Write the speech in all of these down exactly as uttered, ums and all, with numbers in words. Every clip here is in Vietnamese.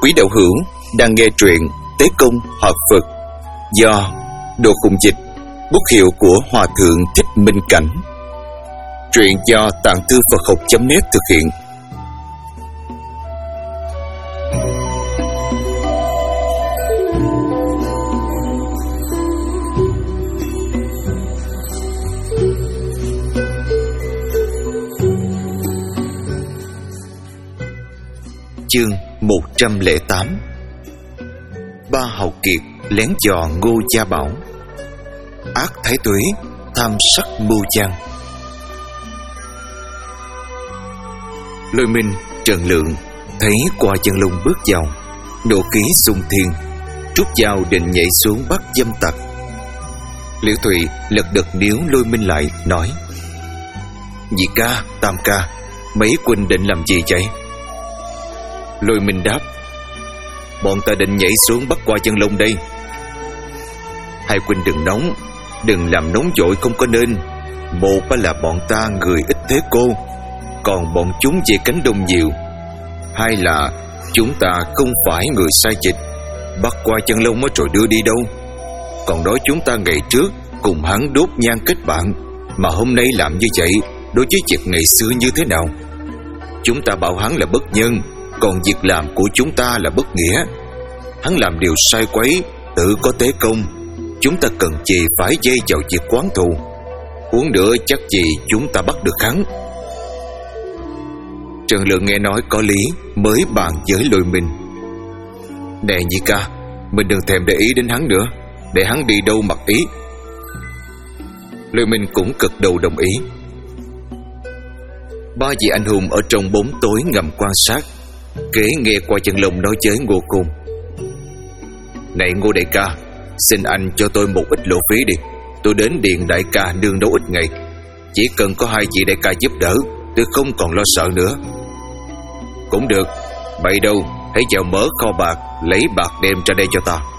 Quý đạo hữu đang nghe truyện Tế Công Hợp Phật do Đồ Khùng Dịch, bút hiệu của Hòa Thượng Thích Minh Cảnh. Truyện do Tạng Thư Phật Học chấm net thực hiện. Chương một trăm lẻ tám. Ba hầu kiệt lén dò Ngô Gia Bảo. Ác thái tuế tham sắc mưu trang. Lôi Minh, Trần Lượng thấy qua chân lùng bước vào, nộ khí xung thiên, rút dao định nhảy xuống bắt dâm tặc. Liễu Thụy lật đật níu Lôi Minh lại, nói: Nhị ca, tam ca, mấy huynh định làm gì vậy? Lôi Minh đáp: Bọn ta định nhảy xuống bắt qua chân lông đây. Hai huynh đừng nóng, đừng làm nóng vội không có nên. Một là bọn ta người ít thế cô, còn bọn chúng về cánh đông nhiều. Hai là chúng ta không phải người sai dịch, bắt qua chân lông mới rồi đưa đi đâu. Còn nói chúng ta ngày trước cùng hắn đốt nhang kết bạn, mà hôm nay làm như vậy đối với việc ngày xưa như thế nào? Chúng ta bảo hắn là bất nhân, còn việc làm của chúng ta là bất nghĩa. Hắn làm điều sai quấy, tự có tế công, chúng ta cần gì phải dây vào việc quán thù. Huống nữa chắc gì chúng ta bắt được hắn. Trần Lượng nghe nói có lý, mới bàn với Lôi Minh: Nè nhị ca, mình đừng thèm để ý đến hắn nữa, để hắn đi đâu mặc ý. Lôi Minh cũng cực đầu đồng ý. Ba vị anh hùng ở trong bóng tối ngầm quan sát, kể nghe qua chân lông nói với Ngô Khôn: Này Ngô đại ca, xin anh cho tôi một ít lộ phí đi. Tôi đến điện đại ca nương đâu ít ngày, chỉ cần có hai vị đại ca giúp đỡ, tôi không còn lo sợ nữa. Cũng được, bậy đâu, hãy vào mở kho bạc, lấy bạc đem ra đây cho ta.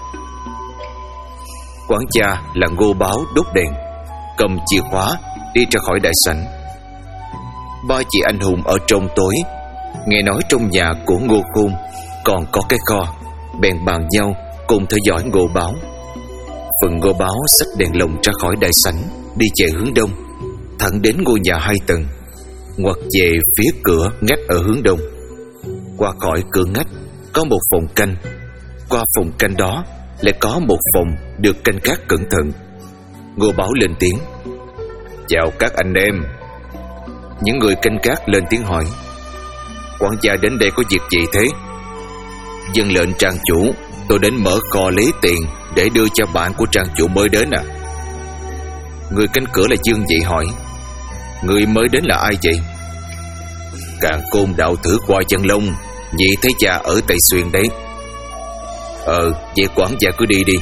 Quản gia là Ngô Báo đốt đèn, cầm chìa khóa đi ra khỏi đại sảnh. Ba chị anh hùng ở trong tối nghe nói trong nhà của Ngô Khôn còn có cái kho, bèn bàn nhau cùng theo dõi Ngô Báo. Phần Ngô Báo xách đèn lồng ra khỏi đại sảnh, đi về hướng đông, thẳng đến ngôi nhà hai tầng, ngoặt về phía cửa ngách ở hướng đông. Qua khỏi cửa ngách có một phòng canh, qua phòng canh đó lại có một phòng được canh gác cẩn thận. Ngô Báo lên tiếng: Chào các anh em. Những người canh gác lên tiếng hỏi: Quản gia đến đây có việc gì thế? Dân lệnh trang chủ, tôi đến mở kho lấy tiền để đưa cho bạn của trang chủ mới đến à? Người canh cửa là Dương Dị hỏi: Người mới đến là ai vậy? Càn Côn đạo thử qua chân lông, nhị thấy cha ở Tây Xuyên đấy. Ờ, vậy quản gia cứ đi đi.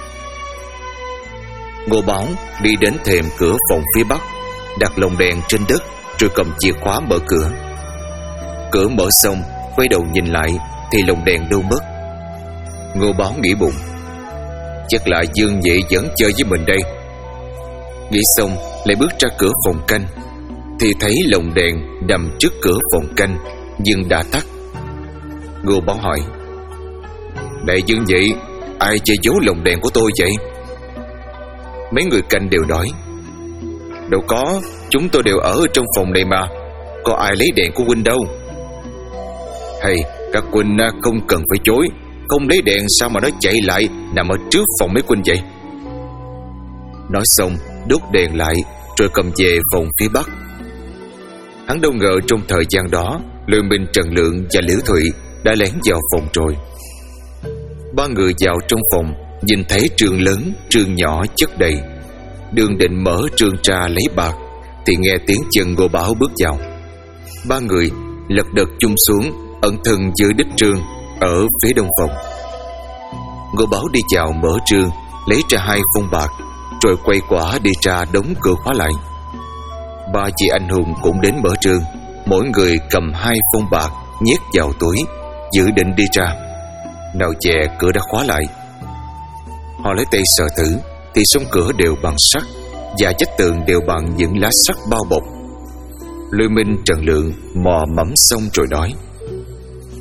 Ngô Báo đi đến thềm cửa phòng phía bắc, đặt lồng đèn trên đất, rồi cầm chìa khóa mở cửa. Cửa mở xong, quay đầu nhìn lại thì lồng đèn đâu mất. Ngô Báo nghĩ bụng: Chắc là Dương Nhị vẫn chơi với mình đây. Nghĩ xong lại bước ra cửa phòng canh, thì thấy lồng đèn nằm trước cửa phòng canh nhưng đã tắt. Ngô Báo hỏi: Này Dương Nhị, ai che giấu lồng đèn của tôi vậy? Mấy người canh đều nói: Đâu có, chúng tôi đều ở trong phòng này mà, có ai lấy đèn của huynh đâu. Hay, các huynh không cần phải chối, không lấy đèn sao mà nó chạy lại nằm ở trước phòng mấy huynh vậy? Nói xong đốt đèn lại, rồi cầm về phòng phía bắc. Hắn đâu ngờ trong thời gian đó, Lôi Minh, Trần Lượng và Liễu Thụy đã lén vào phòng rồi. Ba người vào trong phòng, nhìn thấy trường lớn, trường nhỏ chất đầy. Đường định mở trường trà lấy bạc, thì nghe tiếng chân Ngô Báo bước vào. Ba người lật đật chung xuống, ẩn thân dưới đích trương ở phía đông phòng. Ngô Báo đi vào mở trương, lấy ra hai phong bạc, rồi quay quả đi ra đóng cửa khóa lại. Ba chị anh hùng cũng đến mở trương, mỗi người cầm hai phong bạc nhét vào túi, dự định đi ra. Nào dè cửa đã khóa lại. Họ lấy tay sờ thử thì song cửa đều bằng sắt, và vách tường đều bằng những lá sắt bao bọc. Lôi Minh, Trần Lượng mò mẫm xong rồi nói: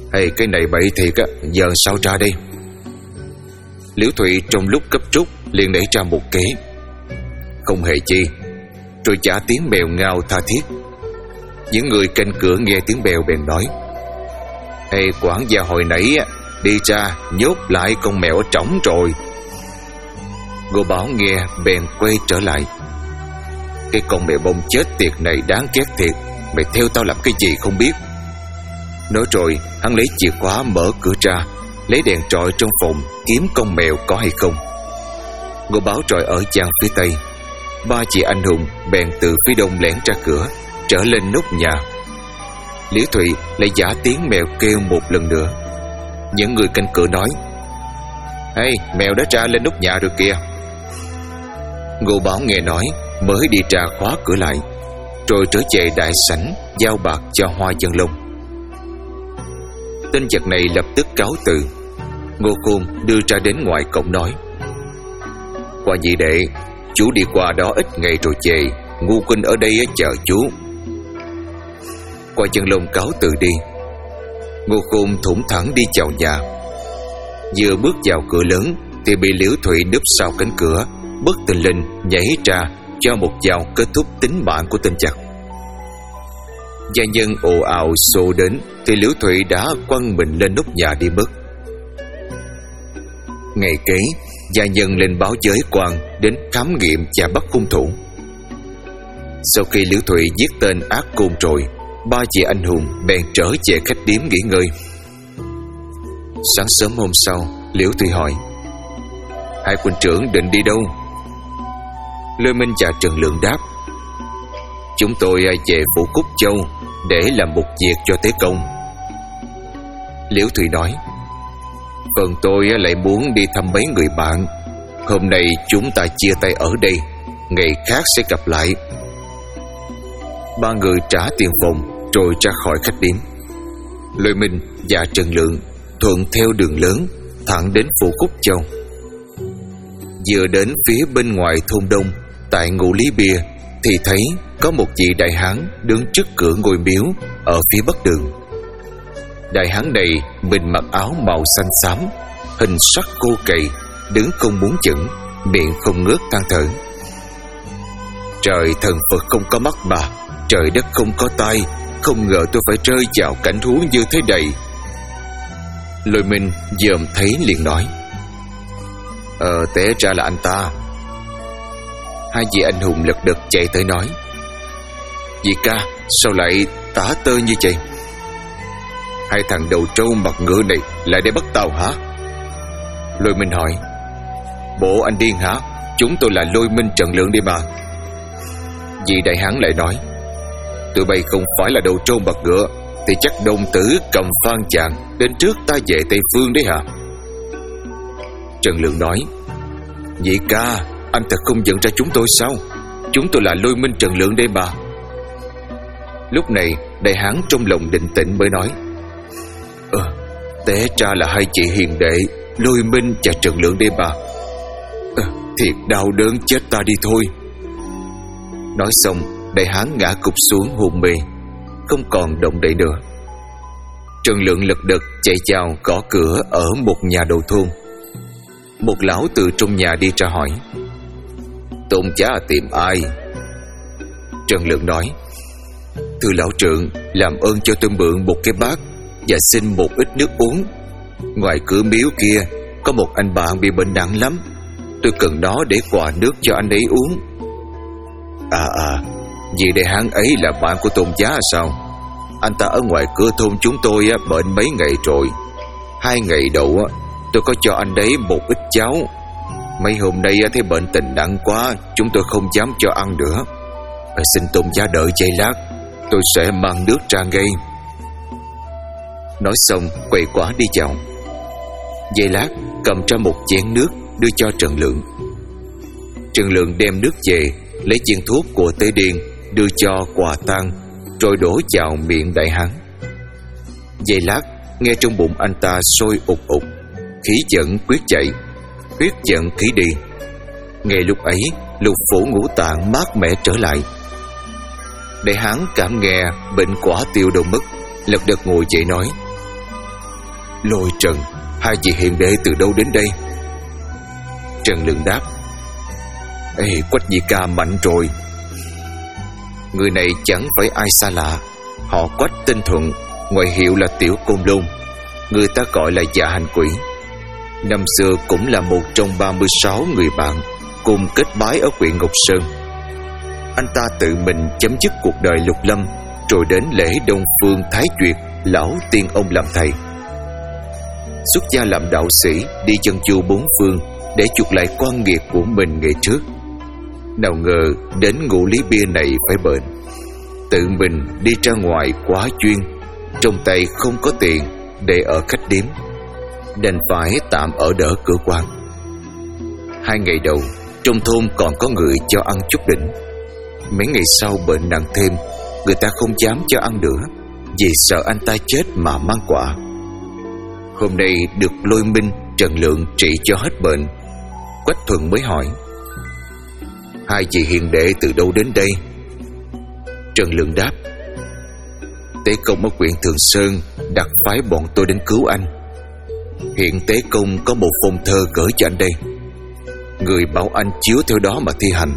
Hay cái này bậy thiệt á, giờ sao tra đây? Liễu Thụy trong lúc cấp rút liền nảy ra một kế. Không hề chi, rồi trả tiếng mèo ngao tha thiết. Những người canh cửa nghe tiếng mèo bèn nói: Ê, quản gia hồi nãy đi ra nhốt lại con mèo ở trỏng rồi. Ngô Bảo nghe bèn quay trở lại: Cái con mèo bông chết tiệt này đáng ghét thiệt, mày theo tao làm cái gì không biết. Nói rồi hắn lấy chìa khóa mở cửa ra, lấy đèn trọi trong phòng kiếm con mèo có hay không. Ngô Bảo trọi ở gian phía tây, ba chị anh hùng bèn từ phía đông lẻn ra cửa, trở lên nóc nhà. Liễu Thụy lại giả tiếng mèo kêu một lần nữa. Những người canh cửa nói: Hey, mèo đã ra lên nóc nhà rồi kìa. Ngô Bảo nghe nói mới đi ra khóa cửa lại, rồi trở về đại sảnh giao bạc cho Hoa Dân Long. Tên giặc này lập tức cáo từ. Ngô Khôn đưa ra đến ngoài cổng nói: Qua nhị đệ, chú đi qua đó ít ngày rồi về, Ngu Kinh ở đây chờ chú. Hoa Dân Long cáo từ đi. Ngô Khôn thủng thẳng đi chào nhà. Vừa bước vào cửa lớn thì bị Liễu Thụy núp sau cánh cửa, bất tình lình nhảy ra cho một dao kết thúc tính mạng của tên giặc. Gia nhân ồ ào xô đến thì Liễu Thụy đã quăng mình lên nóc nhà đi mất. Ngày kế, gia nhân lên báo giới quan đến khám nghiệm và bắt hung thủ. Sau khi Liễu Thụy giết tên ác côn rồi, ba chị anh hùng bèn trở về khách điếm nghỉ ngơi. Sáng sớm hôm sau, Liễu Thụy hỏi: Hai huynh trưởng định đi đâu? Lôi Minh và Trần Lượng đáp: Chúng tôi về phủ Cúc Châu để làm một việc cho Tế Công. Liễu Thụy nói: Phần tôi lại muốn đi thăm mấy người bạn. Hôm nay chúng ta chia tay ở đây, ngày khác sẽ gặp lại. Ba người trả tiền phòng rồi ra khỏi khách điếm. Lôi Minh và Trần Lượng thuận theo đường lớn thẳng đến phủ Cúc Châu. Vừa đến phía bên ngoài thôn đông, tại Ngũ Lý Bia, thì thấy có một vị đại hán đứng trước cửa ngôi miếu ở phía bắc đường. Đại hán này mình mặc áo màu xanh xám, hình sắc khô cày, đứng không muốn chững, miệng không ngớt than thở: Trời thần Phật không có mắt mà, trời đất không có tai, không ngờ tôi phải rơi vào cảnh huống như thế này. Lôi Minh dòm thấy liền nói: Ờ, té ra là anh ta. Hai vị anh hùng lật đật chạy tới nói: Dì ca, sao lại tả tơ như vậy? Hai thằng đầu trâu mặt ngựa này lại để bắt tao hả? Lôi Minh hỏi: Bộ anh điên hả? Chúng tôi là Lôi Minh Trần Lượng đi mà. Vị đại hán lại nói: Tụi bay không phải là đầu trâu mặt ngựa thì chắc đồng tử cầm phan chàng đến trước ta về Tây Phương đấy hả? Trần Lượng nói: Vị ca, anh thật không nhận ra chúng tôi sao? Chúng tôi là Lôi Minh Trần Lượng đây mà. Lúc này đại hán trong lòng định tĩnh mới nói: Ờ, té ra là hai chị hiền đệ Lôi Minh và Trần Lượng đây mà. Ờ, thiệt đau đớn, chết ta đi thôi. Nói xong đại hán ngã cụp xuống hôn mê, không còn động đậy nữa. Trần Lượng lật đật chạy vào gõ cửa ở một nhà đầu thôn. Một lão từ trong nhà đi ra hỏi: Tôn giá tìm ai? Trần Lượng nói: Thưa lão trượng, làm ơn cho tôi mượn một cái bát và xin một ít nước uống. Ngoài cửa miếu kia có một anh bạn bị bệnh nặng lắm, tôi cần nó để quà nước cho anh ấy uống. À à, vì đại hán ấy là bạn của Tôn giá sao? Anh ta ở ngoài cửa thôn chúng tôi bệnh mấy ngày rồi. Hai ngày đầu tôi có cho anh ấy một ít cháo. Mấy hôm nay thấy bệnh tình nặng quá, chúng tôi không dám cho ăn nữa. Xin Tôn giá đợi giây lát, tôi sẽ mang nước ra ngay. Nói xong quay quả đi vào. Giây lát cầm ra một chén nước đưa cho Trần Lượng. Trần Lượng đem nước về, lấy viên thuốc của Tế Điền đưa cho quà tang, rồi đổ vào miệng đại hán. Giây lát nghe trong bụng anh ta sôi ục ục, khí giận quyết chạy, huyết giận khí đi. Ngay lúc ấy lục phủ ngũ tạng mát mẻ trở lại. Đại hán cảm nghe bệnh quả tiêu đâu mất, lật đật ngồi dậy nói: Lôi Trần, hai vị hiền đệ từ đâu đến đây? Trần Lượng đáp: Ê, Quách nhị ca mạnh rồi. Người này chẳng phải ai xa lạ, họ Quách tên Thuận, ngoại hiệu là Tiểu Côn Lôn, người ta gọi là Dạ Hành Quỷ. Năm xưa cũng là một trong ba mươi sáu người bạn cùng kết bái ở huyện Ngọc Sơn. Anh ta tự mình chấm dứt cuộc đời lục lâm, rồi đến lễ Đông Phương Thái Duyệt lão tiên ông làm thầy. Xuất gia làm đạo sĩ, đi chân chu bốn phương để chuộc lại quan nghiệp của mình ngày trước. Nào ngờ đến ngũ lý bia này phải bệnh, tự mình đi ra ngoài quá chuyên, trong tay không có tiền để ở khách điếm, đành phải tạm ở đỡ cửa quán. Hai ngày đầu, trong thôn còn có người cho ăn chút đỉnh. Mấy ngày sau bệnh nặng thêm, người ta không dám cho ăn nữa, vì sợ anh ta chết mà mang quả. Hôm nay được Lôi Minh, Trần Lượng trị cho hết bệnh, Quách Thuận mới hỏi: Hai vị hiền đệ từ đâu đến đây? Trần Lượng đáp: Tế Công ở huyện Thường Sơn đặt phái bọn tôi đến cứu anh. Hiện Tế Công có một phong thơ gửi cho anh đây, người bảo anh chiếu theo đó mà thi hành.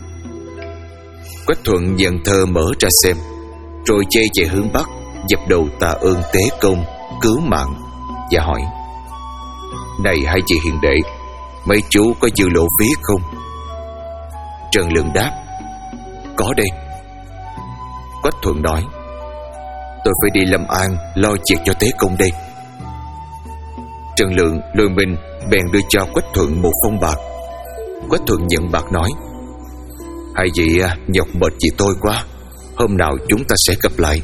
Quách Thuận nhận thơ mở ra xem, rồi chê về hướng Bắc, dập đầu tạ ơn Tế Công cứu mạng và hỏi: Này hai vị hiền đệ, mấy chú có dư lộ phí không? Trần Lượng đáp: Có đây. Quách Thuận nói: Tôi phải đi Lâm An lo việc cho Tế Công đây. Trần Lượng, Lôi Minh bèn đưa cho Quách Thuận một phong bạc. Quách Thuận nhận bạc nói: Hai vị nhọc mệt vì tôi quá, hôm nào chúng ta sẽ gặp lại.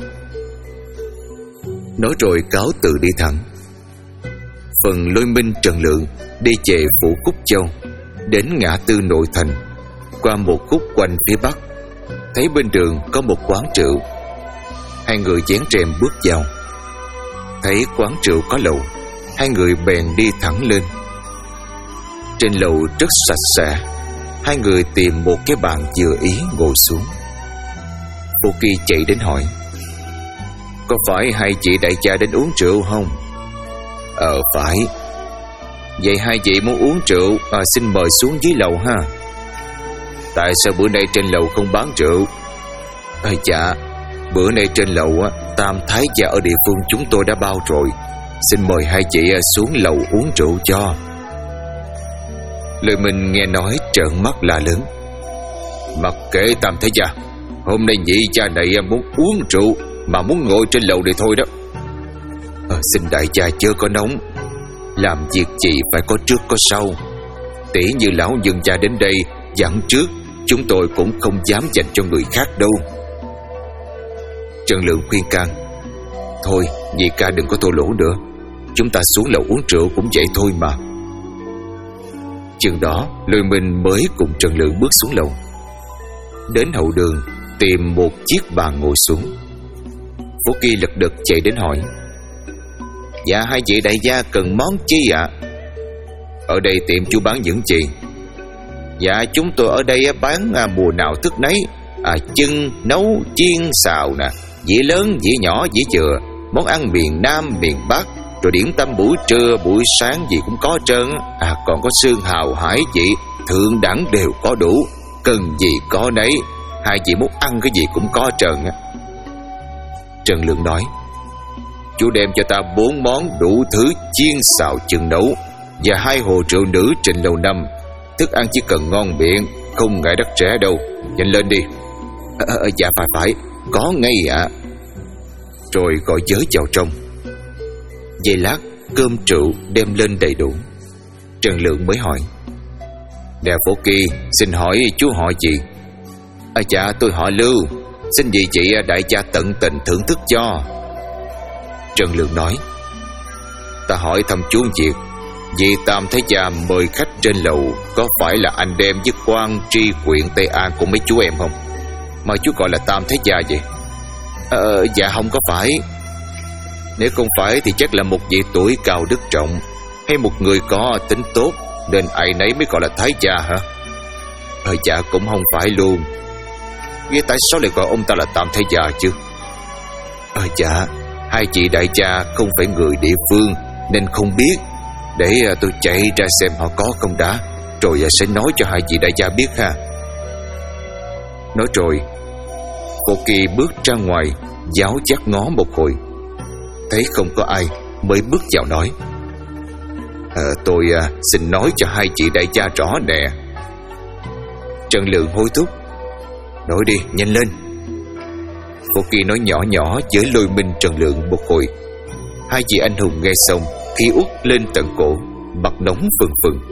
Nói rồi cáo từ đi thẳng. Phần Lôi Minh, Trần Lượng đi về phủ Cúc Châu, đến ngã tư nội thành, qua một khúc quanh phía bắc, thấy bên đường có một quán rượu. Hai người vén rèm bước vào. Thấy quán rượu có lầu, hai người bèn đi thẳng lên. Trên lầu rất sạch sẽ, hai người tìm một cái bàn vừa ý ngồi xuống. Cô Kỳ chạy đến hỏi: Có phải hai chị đại gia đến uống rượu không? Ờ phải. Vậy hai chị muốn uống rượu à, xin mời xuống dưới lầu ha. Tại sao bữa nay trên lầu không bán rượu? À, dạ, bữa nay trên lầu á, Tam Thái gia ở địa phương chúng tôi đã bao rồi, xin mời hai chị xuống lầu uống rượu cho. Lời mình nghe nói trợn mắt la lớn: Mặc kệ Tam Thái gia, hôm nay nhị cha này muốn uống rượu mà muốn ngồi trên lầu này thôi đó. À, xin đại gia chớ có nóng, làm việc gì phải có trước có sau. Tỉ như lão nhân gia đến đây dặn trước, chúng tôi cũng không dám dành cho người khác đâu. Trần Lượng khuyên can: Thôi nhị ca đừng có thô lỗ nữa, chúng ta xuống lầu uống rượu cũng vậy thôi mà. Chừng đó Lôi Minh mới cùng Trần Lượng bước xuống lầu. Đến hậu đường tìm một chiếc bàn ngồi xuống. Phú Kỳ lật đật chạy đến hỏi: Dạ hai vị đại gia cần món chi ạ? À? Ở đây tiệm chú bán những gì? Dạ chúng tôi ở đây bán à, mùa nào thức nấy, à, chưng, nấu, chiên, xào nè, dĩa lớn, dĩa nhỏ, dĩa chừa, món ăn miền Nam, miền Bắc, rồi điểm tâm buổi trưa, buổi sáng gì cũng có trơn. À còn có xương hào hải vị, thượng đẳng đều có đủ, cần gì có nấy, hai vị muốn ăn cái gì cũng có trơn á. Trần Lượng nói: Chú đem cho ta bốn món đủ thứ chiên xào chưng nấu, và hai hồ rượu nữ trình lầu năm. Thức ăn chỉ cần ngon miệng, không ngại đắt rẻ đâu. Nhanh lên đi. À, à, dạ phải phải, có ngay ạ. À. Rồi gọi giới vào trong. Giây lát cơm rượu đem lên đầy đủ. Trần Lượng mới hỏi: Nè Phổ Kỳ, xin hỏi chú họ gì? À dạ tôi họ Lưu, xin vị chị đại gia tận tình thưởng thức cho. Trần Lượng nói: Ta hỏi thăm chú việc, vì Tam Thái gia mời khách trên lầu, có phải là anh đem với quan tri huyện Tây An của mấy chú em không, mà chú gọi là Tam Thái gia vậy? Ờ dạ không có phải. Nếu không phải thì chắc là một vị tuổi cao đức trọng, hay một người có tính tốt, nên ai nấy mới gọi là Thái gia hả? Ờ dạ cũng không phải luôn. Vậy tại sao lại gọi ông ta là Tam Thái gia chứ? Ờ dạ, hai chị đại gia không phải người địa phương, nên không biết. Để tôi chạy ra xem họ có không đã, rồi sẽ nói cho hai vị đại gia biết ha. Nói rồi, Phổ Kỳ bước ra ngoài, giáo giác ngó một hồi, thấy không có ai mới bước vào nói: à, Tôi à, xin nói cho hai chị đại gia rõ nè. Trần Lượng hối thúc: Nói đi, nhanh lên. Phổ Kỳ nói nhỏ nhỏ với Lôi Minh Trần Lượng một hồi. Hai vị anh hùng nghe xong, khí uất lên tận cổ, mặt nóng phừng phừng.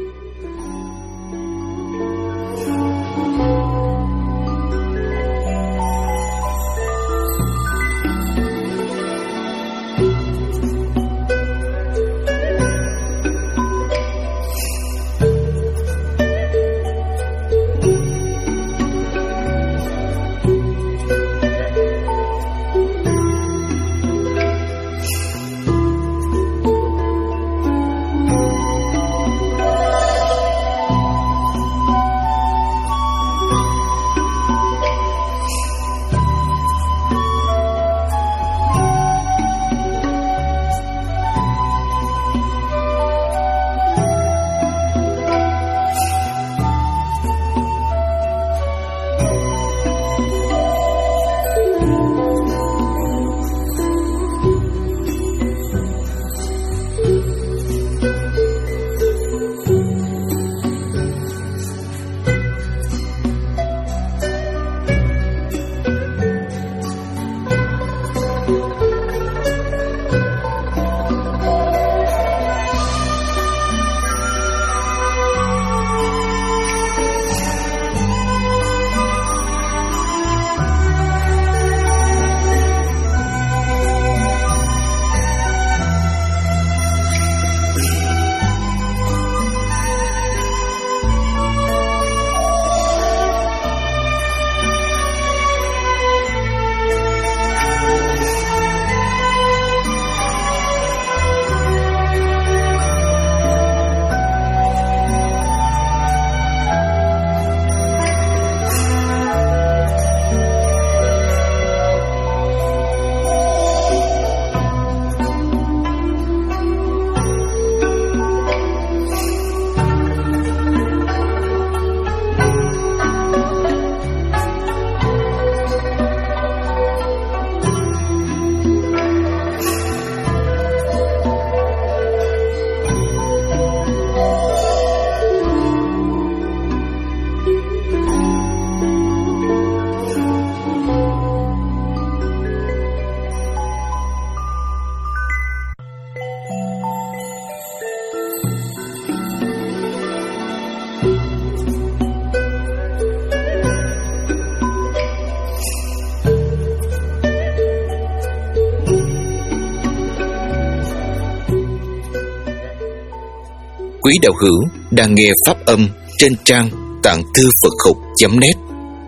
Quý đạo hữu đang nghe pháp âm trên trang tạng thư Phật học chấm net.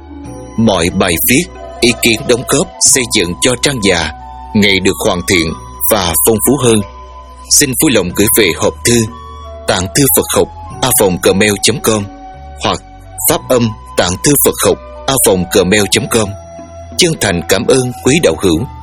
Mọi bài viết, ý kiến đóng góp xây dựng cho trang già ngày được hoàn thiện và phong phú hơn. Xin vui lòng gửi về hộp thư tạng thư Phật học a vòng gmail chấm com hoặc pháp âm tạng thư Phật học a vòng gmail chấm com. Chân thành cảm ơn quý đạo hữu.